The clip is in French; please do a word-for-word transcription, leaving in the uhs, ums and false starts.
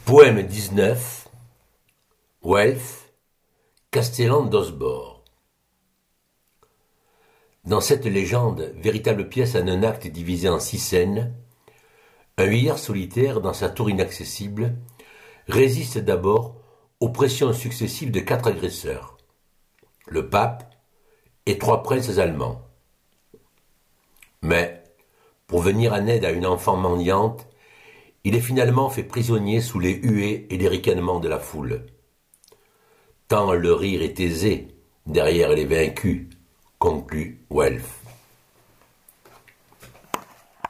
Poème dix-neuf. Welf, Castellan d'Osbord. Dans cette légende, véritable pièce en un acte divisé en six scènes, un vieillard solitaire, dans sa tour inaccessible, résiste d'abord aux pressions successives de quatre agresseurs, le pape et trois princes allemands. Mais, pour venir en aide à une enfant mendiante, il est finalement fait prisonnier sous les huées et les ricanements de la foule. Tant le rire est aisé derrière les vaincus, conclut Welf.